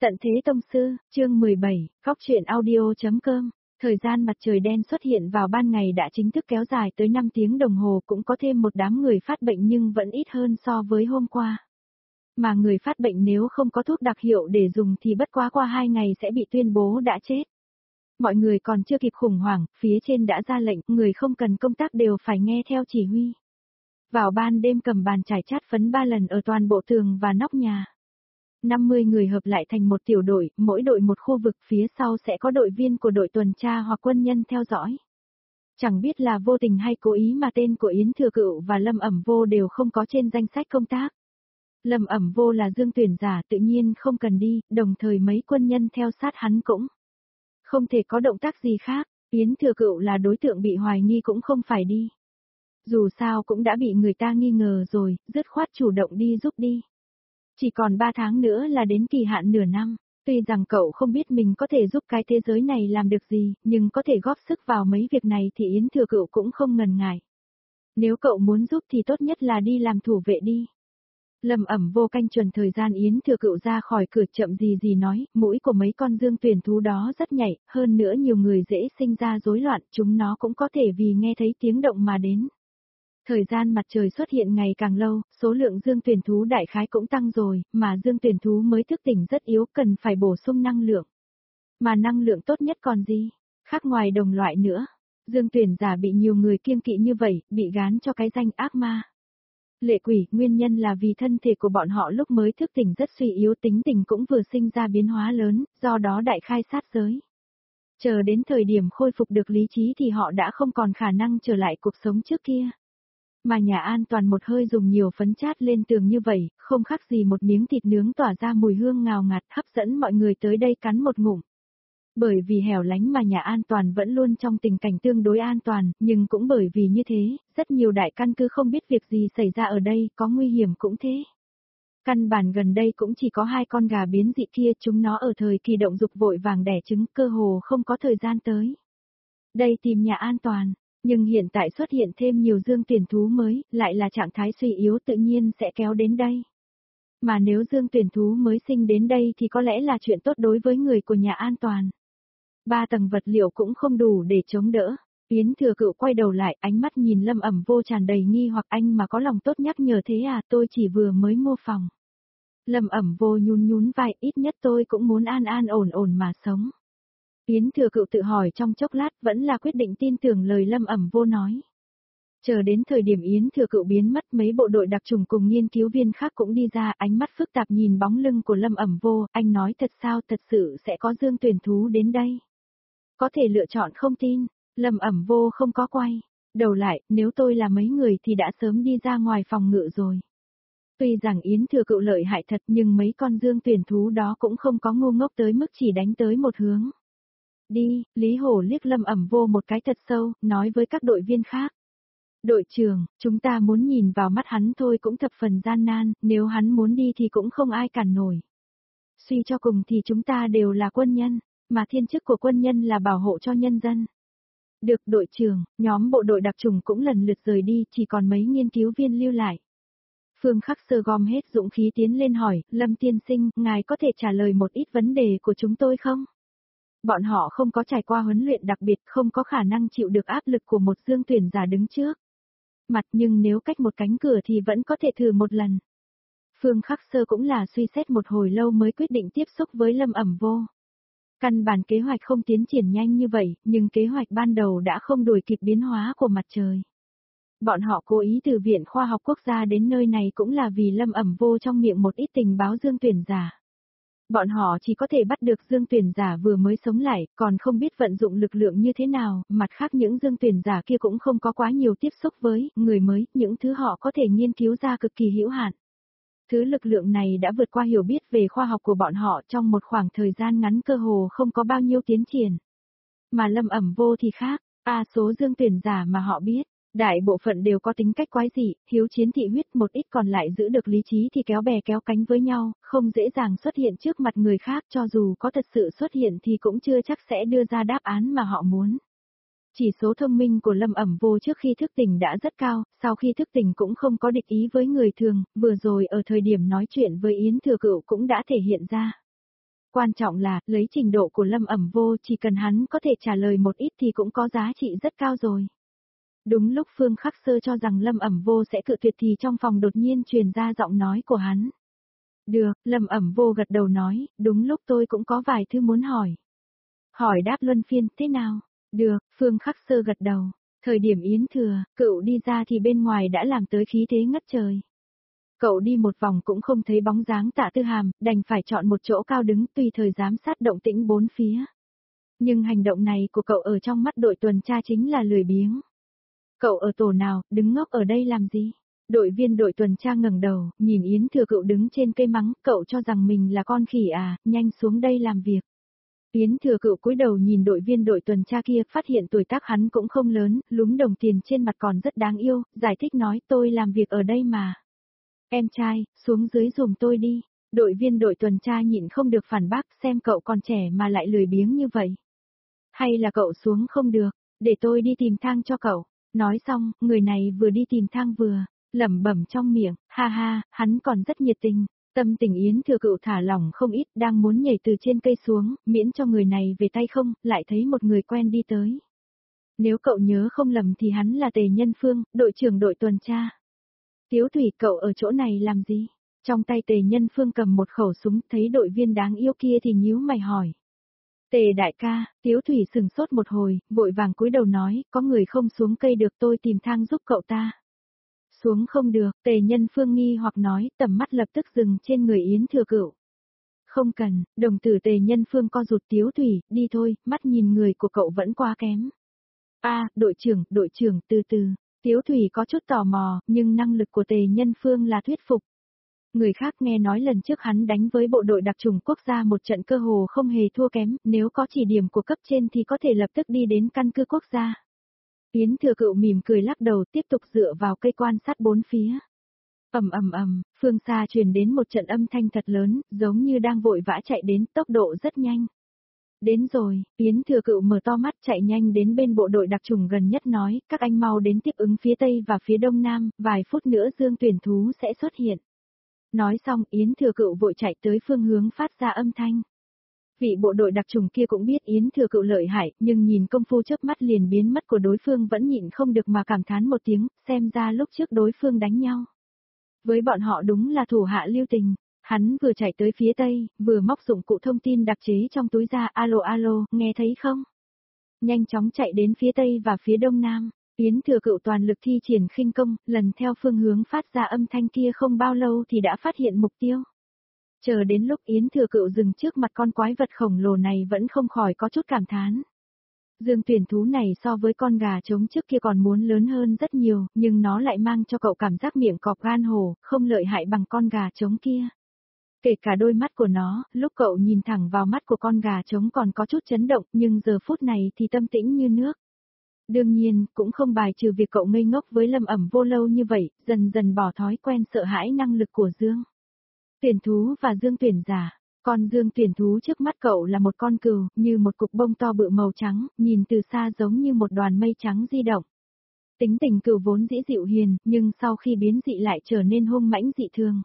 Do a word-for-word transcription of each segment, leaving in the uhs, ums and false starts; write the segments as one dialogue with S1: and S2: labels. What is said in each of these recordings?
S1: Tận thế tông sư, chương mười bảy, góc truyện audio.com. Thời gian mặt trời đen xuất hiện vào ban ngày đã chính thức kéo dài tới năm tiếng đồng hồ, cũng có thêm một đám người phát bệnh nhưng vẫn ít hơn so với hôm qua. Mà người phát bệnh nếu không có thuốc đặc hiệu để dùng thì bất quá qua hai ngày sẽ bị tuyên bố đã chết. Mọi người còn chưa kịp khủng hoảng, phía trên đã ra lệnh, người không cần công tác đều phải nghe theo chỉ huy. Vào ban đêm cầm bàn chải chát phấn ba lần ở toàn bộ tường và nóc nhà. năm mươi người hợp lại thành một tiểu đội, mỗi đội một khu vực, phía sau sẽ có đội viên của đội tuần tra hoặc quân nhân theo dõi. Chẳng biết là vô tình hay cố ý mà tên của Yến Thừa Cựu và Lâm Ẩm Vô đều không có trên danh sách công tác. Lâm Ẩm Vô là dương tuyển giả tự nhiên không cần đi, đồng thời mấy quân nhân theo sát hắn cũng không thể có động tác gì khác. Yến Thừa Cựu là đối tượng bị hoài nghi cũng không phải đi. Dù sao cũng đã bị người ta nghi ngờ rồi, dứt khoát chủ động đi giúp đi. Chỉ còn ba tháng nữa là đến kỳ hạn nửa năm, tuy rằng cậu không biết mình có thể giúp cái thế giới này làm được gì, nhưng có thể góp sức vào mấy việc này thì Yến Thừa Cựu cũng không ngần ngại. Nếu cậu muốn giúp thì tốt nhất là đi làm thủ vệ đi. Lâm Ẩm Vô canh chuẩn thời gian Yến Thừa Cựu ra khỏi cửa chậm gì gì nói, mũi của mấy con dương tuyển thú đó rất nhạy, hơn nữa nhiều người dễ sinh ra rối loạn, chúng nó cũng có thể vì nghe thấy tiếng động mà đến. Thời gian mặt trời xuất hiện ngày càng lâu, số lượng dương tuyển thú đại khái cũng tăng rồi, mà dương tuyển thú mới thức tỉnh rất yếu, cần phải bổ sung năng lượng. Mà năng lượng tốt nhất còn gì? Khác ngoài đồng loại nữa. Dương tuyển giả bị nhiều người kiêng kỵ như vậy, bị gán cho cái danh ác ma. Lệ quỷ, nguyên nhân là vì thân thể của bọn họ lúc mới thức tỉnh rất suy yếu, tính tình cũng vừa sinh ra biến hóa lớn, do đó đại khai sát giới. Chờ đến thời điểm khôi phục được lý trí thì họ đã không còn khả năng trở lại cuộc sống trước kia. Mà nhà an toàn một hơi dùng nhiều phấn chát lên tường như vậy, không khác gì một miếng thịt nướng tỏa ra mùi hương ngào ngạt hấp dẫn mọi người tới đây cắn một ngụm. Bởi vì hẻo lánh mà nhà an toàn vẫn luôn trong tình cảnh tương đối an toàn, nhưng cũng bởi vì như thế, rất nhiều đại căn cứ không biết việc gì xảy ra ở đây, có nguy hiểm cũng thế. Căn bản gần đây cũng chỉ có hai con gà biến dị kia, chúng nó ở thời kỳ động dục vội vàng đẻ trứng, cơ hồ không có thời gian tới đây tìm nhà an toàn. Nhưng hiện tại xuất hiện thêm nhiều dương tuyển thú mới, lại là trạng thái suy yếu tự nhiên sẽ kéo đến đây. Mà nếu dương tuyển thú mới sinh đến đây thì có lẽ là chuyện tốt đối với người của nhà an toàn. Ba tầng vật liệu cũng không đủ để chống đỡ. Yến Thừa Cựu quay đầu lại, ánh mắt nhìn Lâm Ẩm Vô tràn đầy nghi hoặc, anh mà có lòng tốt nhắc nhở thế à, tôi chỉ vừa mới mua phòng. Lâm Ẩm Vô nhún nhún vai, ít nhất tôi cũng muốn an an ổn ổn mà sống. Yến Thừa Cựu tự hỏi trong chốc lát, vẫn là quyết định tin tưởng lời Lâm Ẩm Vô nói. Chờ đến thời điểm Yến Thừa Cựu biến mất, mấy bộ đội đặc chủng cùng nghiên cứu viên khác cũng đi ra, ánh mắt phức tạp nhìn bóng lưng của Lâm Ẩm Vô, anh nói thật sao, thật sự sẽ có dương tuyển thú đến đây. Có thể lựa chọn không tin, Lâm Ẩm Vô không có quay đầu lại, nếu tôi là mấy người thì đã sớm đi ra ngoài phòng ngự rồi. Tuy rằng Yến Thừa Cựu lợi hại thật nhưng mấy con dương tuyển thú đó cũng không có ngu ngốc tới mức chỉ đánh tới một hướng. Đi, Lý Hổ liếc Lâm Ẩm Vô một cái thật sâu, nói với các đội viên khác. Đội trưởng, chúng ta muốn nhìn vào mắt hắn thôi cũng thập phần gian nan, nếu hắn muốn đi thì cũng không ai cản nổi. Suy cho cùng thì chúng ta đều là quân nhân, mà thiên chức của quân nhân là bảo hộ cho nhân dân. Được đội trưởng, nhóm bộ đội đặc chủng cũng lần lượt rời đi, chỉ còn mấy nghiên cứu viên lưu lại. Phương Khắc Sơ gom hết dũng khí tiến lên hỏi, Lâm tiên sinh, ngài có thể trả lời một ít vấn đề của chúng tôi không? Bọn họ không có trải qua huấn luyện đặc biệt, không có khả năng chịu được áp lực của một dương tuyển giả đứng trước mặt, nhưng nếu cách một cánh cửa thì vẫn có thể thử một lần. Phương Khắc Sơ cũng là suy xét một hồi lâu mới quyết định tiếp xúc với Lâm Ẩm Vô. Căn bản kế hoạch không tiến triển nhanh như vậy, nhưng kế hoạch ban đầu đã không đuổi kịp biến hóa của mặt trời. Bọn họ cố ý từ Viện Khoa học Quốc gia đến nơi này cũng là vì Lâm Ẩm Vô trong miệng một ít tình báo dương tuyển giả. Bọn họ chỉ có thể bắt được dương tuyển giả vừa mới sống lại, còn không biết vận dụng lực lượng như thế nào, mặt khác những dương tuyển giả kia cũng không có quá nhiều tiếp xúc với người mới, những thứ họ có thể nghiên cứu ra cực kỳ hữu hạn. Thứ lực lượng này đã vượt qua hiểu biết về khoa học của bọn họ trong một khoảng thời gian ngắn cơ hồ không có bao nhiêu tiến triển. Mà Lâm Ẩm Vô thì khác, a số dương tuyển giả mà họ biết. Đại bộ phận đều có tính cách quái dị, hiếu chiến thị huyết, một ít còn lại giữ được lý trí thì kéo bè kéo cánh với nhau, không dễ dàng xuất hiện trước mặt người khác, cho dù có thật sự xuất hiện thì cũng chưa chắc sẽ đưa ra đáp án mà họ muốn. Chỉ số thông minh của Lâm Ẩm Vô trước khi thức tỉnh đã rất cao, sau khi thức tỉnh cũng không có địch ý với người thường, vừa rồi ở thời điểm nói chuyện với Yến Thừa Cựu cũng đã thể hiện ra. quan trọng là, lấy trình độ của Lâm Ẩm Vô chỉ cần hắn có thể trả lời một ít thì cũng có giá trị rất cao rồi. Đúng lúc Phương Khắc Sơ cho rằng Lâm Ẩm Vô sẽ cự tuyệt thì trong phòng đột nhiên truyền ra giọng nói của hắn. Được, Lâm Ẩm Vô gật đầu nói, đúng lúc tôi cũng có vài thứ muốn hỏi. Hỏi đáp luân phiên, thế nào? Được, Phương Khắc Sơ gật đầu. Thời điểm yến thừa, cậu đi ra thì bên ngoài đã làm tới khí thế ngất trời. Cậu đi một vòng cũng không thấy bóng dáng Tạ Tư Hàm, đành phải chọn một chỗ cao đứng tùy thời giám sát động tĩnh bốn phía. Nhưng hành động này của cậu ở trong mắt đội tuần tra chính là lười biếng. Cậu ở tổ nào, đứng ngốc ở đây làm gì? Đội viên đội tuần tra ngẩng đầu, nhìn Yến Thừa Cựu đứng trên cây mắng, cậu cho rằng mình là con khỉ à, nhanh xuống đây làm việc. Yến Thừa Cựu cúi đầu nhìn đội viên đội tuần tra kia, phát hiện tuổi tác hắn cũng không lớn, lúm đồng tiền trên mặt còn rất đáng yêu, giải thích nói tôi làm việc ở đây mà. Em trai, xuống dưới giùm tôi đi. Đội viên đội tuần tra nhịn không được phản bác, xem cậu còn trẻ mà lại lười biếng như vậy. Hay là cậu xuống không được, để tôi đi tìm thang cho cậu. Nói xong, người này vừa đi tìm thang vừa lẩm bẩm trong miệng, ha ha, hắn còn rất nhiệt tình. Tâm tình Yến Thừa Cựu thả lỏng không ít, đang muốn nhảy từ trên cây xuống, miễn cho người này về tay không, lại thấy một người quen đi tới. Nếu cậu nhớ không lầm thì hắn là Tề Nhân Phương, đội trưởng đội tuần tra. Tiếu Thủy, cậu ở chỗ này làm gì? Trong tay Tề Nhân Phương cầm một khẩu súng, thấy đội viên đáng yêu kia thì nhíu mày hỏi. Tề đại ca, Tiếu Thủy sừng sốt một hồi, vội vàng cúi đầu nói, có người không xuống cây được, tôi tìm thang giúp cậu ta. Xuống không được, Tề Nhân Phương nghi hoặc nói, tầm mắt lập tức dừng trên người Yến Thừa Cựu. Không cần, đồng tử Tề Nhân Phương co rụt. Tiếu Thủy, đi thôi, mắt nhìn người của cậu vẫn quá kém. A, đội trưởng, đội trưởng, từ từ. Tiếu Thủy có chút tò mò, nhưng năng lực của Tề Nhân Phương là thuyết phục. Người khác nghe nói lần trước hắn đánh với bộ đội đặc chủng quốc gia một trận cơ hồ không hề thua kém, nếu có chỉ điểm của cấp trên thì có thể lập tức đi đến căn cứ quốc gia. Yến Thừa Cựu mỉm cười lắc đầu, tiếp tục dựa vào cây quan sát bốn phía. Ầm ầm ầm, phương xa truyền đến một trận âm thanh thật lớn, giống như đang vội vã chạy đến, tốc độ rất nhanh. Đến rồi, Yến Thừa Cựu mở to mắt chạy nhanh đến bên bộ đội đặc chủng gần nhất nói, các anh mau đến tiếp ứng phía Tây và phía Đông Nam, vài phút nữa Dương tuyển thú sẽ xuất hiện. Nói xong, Yến Thừa Cựu vội chạy tới phương hướng phát ra âm thanh. Vị bộ đội đặc chủng kia cũng biết Yến Thừa Cựu lợi hại, nhưng nhìn công phu chớp mắt liền biến mất của đối phương vẫn nhịn không được mà cảm thán một tiếng, xem ra lúc trước đối phương đánh nhau. Với bọn họ đúng là thủ hạ lưu tình. Hắn vừa chạy tới phía Tây, vừa móc dụng cụ thông tin đặc chế trong túi ra, alo alo, nghe thấy không? Nhanh chóng chạy đến phía Tây và phía Đông Nam. Yến Thừa Cựu toàn lực thi triển khinh công, lần theo phương hướng phát ra âm thanh kia không bao lâu thì đã phát hiện mục tiêu. Chờ đến lúc Yến Thừa Cựu dừng trước mặt con quái vật khổng lồ này vẫn không khỏi có chút cảm thán. Dương tuyển thú này so với con gà trống trước kia còn muốn lớn hơn rất nhiều, nhưng nó lại mang cho cậu cảm giác miệng cọp gan hổ, không lợi hại bằng con gà trống kia. Kể cả đôi mắt của nó, lúc cậu nhìn thẳng vào mắt của con gà trống còn có chút chấn động, nhưng giờ phút này thì tâm tĩnh như nước. Đương nhiên, cũng không bài trừ việc cậu ngây ngốc với Lâm Ẩm Vô lâu như vậy, dần dần bỏ thói quen sợ hãi năng lực của Dương tuyển thú và Dương tuyển giả. Con Dương tuyển thú trước mắt cậu là một con cừu, như một cục bông to bự màu trắng, nhìn từ xa giống như một đoàn mây trắng di động. Tính tình cừu vốn dĩ dịu hiền, nhưng sau khi biến dị lại trở nên hung mãnh dị thường.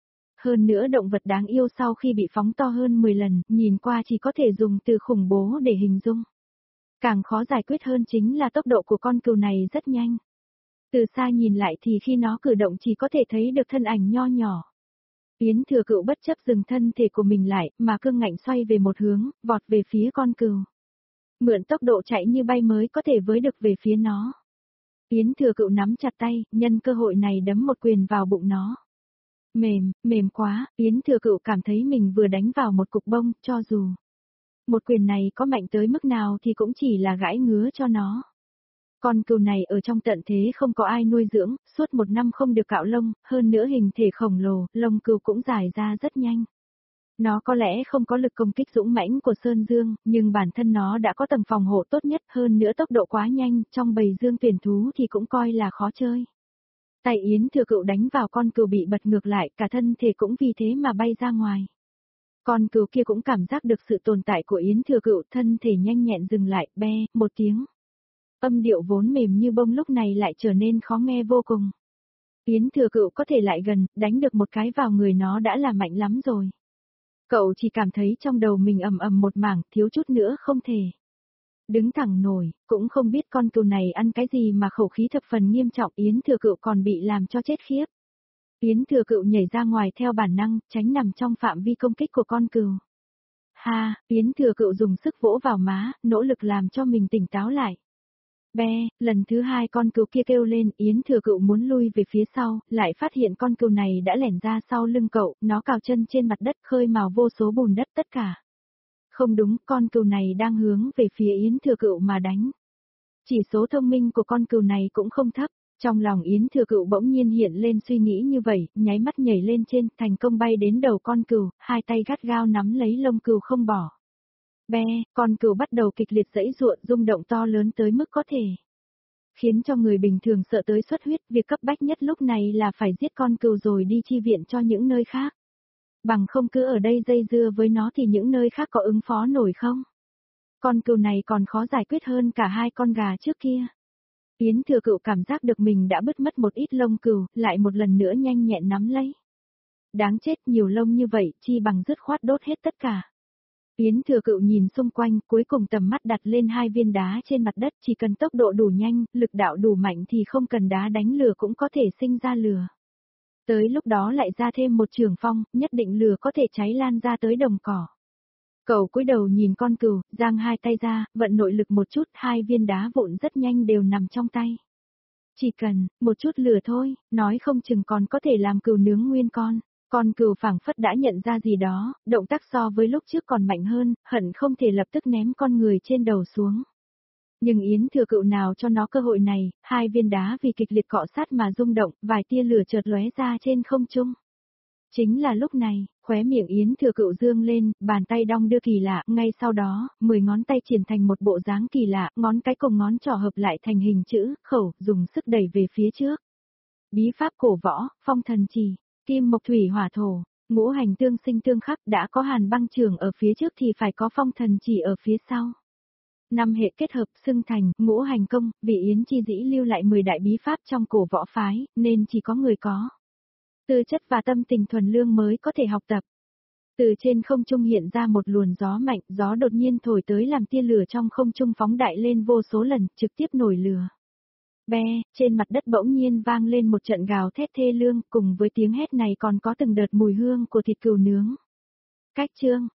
S1: Hơn nữa động vật đáng yêu sau khi bị phóng to hơn mười lần, nhìn qua chỉ có thể dùng từ khủng bố để hình dung. Càng khó giải quyết hơn chính là tốc độ của con cừu này rất nhanh. Từ xa nhìn lại thì khi nó cử động chỉ có thể thấy được thân ảnh nho nhỏ. Yến Thừa Cựu bất chấp dừng thân thể của mình lại, mà cương ngạnh xoay về một hướng, vọt về phía con cừu. Mượn tốc độ chạy như bay mới có thể với được về phía nó. Yến Thừa Cựu nắm chặt tay, nhân cơ hội này đấm một quyền vào bụng nó. Mềm, mềm quá, Yến Thừa Cựu cảm thấy mình vừa đánh vào một cục bông, cho dù một quyền này có mạnh tới mức nào thì cũng chỉ là gãi ngứa cho nó. Con cừu này ở trong tận thế không có ai nuôi dưỡng, suốt một năm không được cạo lông, hơn nữa hình thể khổng lồ, lông cừu cũng dài ra rất nhanh. Nó có lẽ không có lực công kích dũng mãnh của Sơn Dương, nhưng bản thân nó đã có tầng phòng hộ tốt nhất, hơn nữa tốc độ quá nhanh, trong bầy Dương tuyển thú thì cũng coi là khó chơi. Tay Yến Thừa Cựu đánh vào con cừu bị bật ngược lại, cả thân thể cũng vì thế mà bay ra ngoài. Con cừu kia cũng cảm giác được sự tồn tại của Yến Thừa Cựu, thân thể nhanh nhẹn dừng lại, be, một tiếng. Âm điệu vốn mềm như bông lúc này lại trở nên khó nghe vô cùng. Yến Thừa Cựu có thể lại gần, đánh được một cái vào người nó đã là mạnh lắm rồi. Cậu chỉ cảm thấy trong đầu mình ầm ầm một mảng, thiếu chút nữa không thể đứng thẳng nổi, cũng không biết con cừu này ăn cái gì mà khẩu khí thập phần nghiêm trọng, Yến Thừa Cựu còn bị làm cho chết khiếp. Yến Thừa Cựu nhảy ra ngoài theo bản năng, tránh nằm trong phạm vi công kích của con cừu. Ha, Yến Thừa Cựu dùng sức vỗ vào má, nỗ lực làm cho mình tỉnh táo lại. Be, lần thứ hai con cừu kia kêu lên, Yến Thừa Cựu muốn lui về phía sau, lại phát hiện con cừu này đã lẻn ra sau lưng cậu, nó cào chân trên mặt đất khơi mào vô số bùn đất tất cả. Không đúng, con cừu này đang hướng về phía Yến Thừa Cựu mà đánh. Chỉ số thông minh của con cừu này cũng không thấp, trong lòng Yến Thừa Cựu bỗng nhiên hiện lên suy nghĩ như vậy, nháy mắt nhảy lên trên, thành công bay đến đầu con cừu, hai tay gắt gao nắm lấy lông cừu không bỏ. Be, con cừu bắt đầu kịch liệt giãy giụa, rung động to lớn tới mức có thể khiến cho người bình thường sợ tới xuất huyết, việc cấp bách nhất lúc này là phải giết con cừu rồi đi chi viện cho những nơi khác. Bằng không cứ ở đây dây dưa với nó thì những nơi khác có ứng phó nổi không? Con cừu này còn khó giải quyết hơn cả hai con gà trước kia. Yến Thừa Cựu cảm giác được mình đã bứt mất một ít lông cừu, lại một lần nữa nhanh nhẹn nắm lấy. Đáng chết, nhiều lông như vậy, chi bằng dứt khoát đốt hết tất cả. Yến Thừa Cựu nhìn xung quanh, cuối cùng tầm mắt đặt lên hai viên đá trên mặt đất, chỉ cần tốc độ đủ nhanh, lực đạo đủ mạnh thì không cần đá đánh lửa cũng có thể sinh ra lửa. Tới lúc đó lại ra thêm một trường phong, nhất định lửa có thể cháy lan ra tới đồng cỏ. Cậu cúi đầu nhìn con cừu, giang hai tay ra, vận nội lực một chút, hai viên đá vụn rất nhanh đều nằm trong tay. Chỉ cần, một chút lửa thôi, nói không chừng còn có thể làm cừu nướng nguyên con. Con cừu phảng phất đã nhận ra gì đó, động tác so với lúc trước còn mạnh hơn, hận không thể lập tức ném con người trên đầu xuống. Nhưng Yến Thừa Cựu nào cho nó cơ hội này, hai viên đá vì kịch liệt cọ sát mà rung động, vài tia lửa chợt lóe ra trên không trung. Chính là lúc này, khóe miệng Yến Thừa Cựu dương lên, bàn tay đong đưa kỳ lạ, ngay sau đó, mười ngón tay triển thành một bộ dáng kỳ lạ, ngón cái cùng ngón trỏ hợp lại thành hình chữ, khẩu, dùng sức đẩy về phía trước. Bí pháp cổ võ, phong thần chỉ, kim mộc thủy hỏa thổ, ngũ hành tương sinh tương khắc, đã có hàn băng trường ở phía trước thì phải có phong thần chỉ ở phía sau. Năm hệ kết hợp xưng thành, ngũ hành công, vì Yến Chi Dĩ lưu lại mười đại bí pháp trong cổ võ phái, nên chỉ có người có tư chất và tâm tình thuần lương mới có thể học tập. Từ trên không trung hiện ra một luồng gió mạnh, gió đột nhiên thổi tới làm tia lửa trong không trung phóng đại lên vô số lần, trực tiếp nổi lửa. Be, trên mặt đất bỗng nhiên vang lên một trận gào thét thê lương, cùng với tiếng hét này còn có từng đợt mùi hương của thịt cừu nướng. Cách chương,